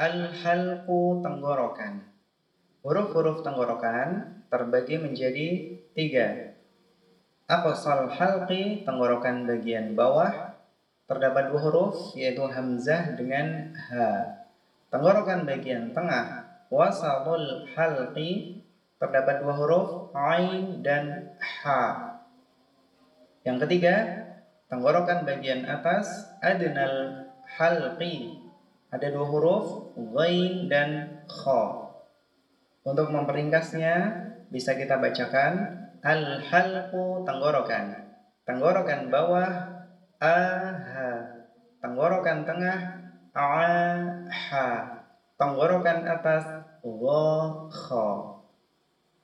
Al-halqu tenggorokan. Huruf-huruf tenggorokan terbagi menjadi 3. Aqsal halqi tenggorokan bagian bawah, terdapat 2 huruf yaitu hamzah dengan ha. Tenggorokan bagian tengah, wasatul halqi, terdapat 2 huruf ain dan ha. Yang ketiga, tenggorokan bagian atas, adnal halqi, ada 2 huruf ghain dan kha. Untuk memperingkasnya bisa kita bacakan al-halqu tenggorokan. Tenggorokan bawah aha. Tenggorokan tengah aha. Tenggorokan atas gha kha.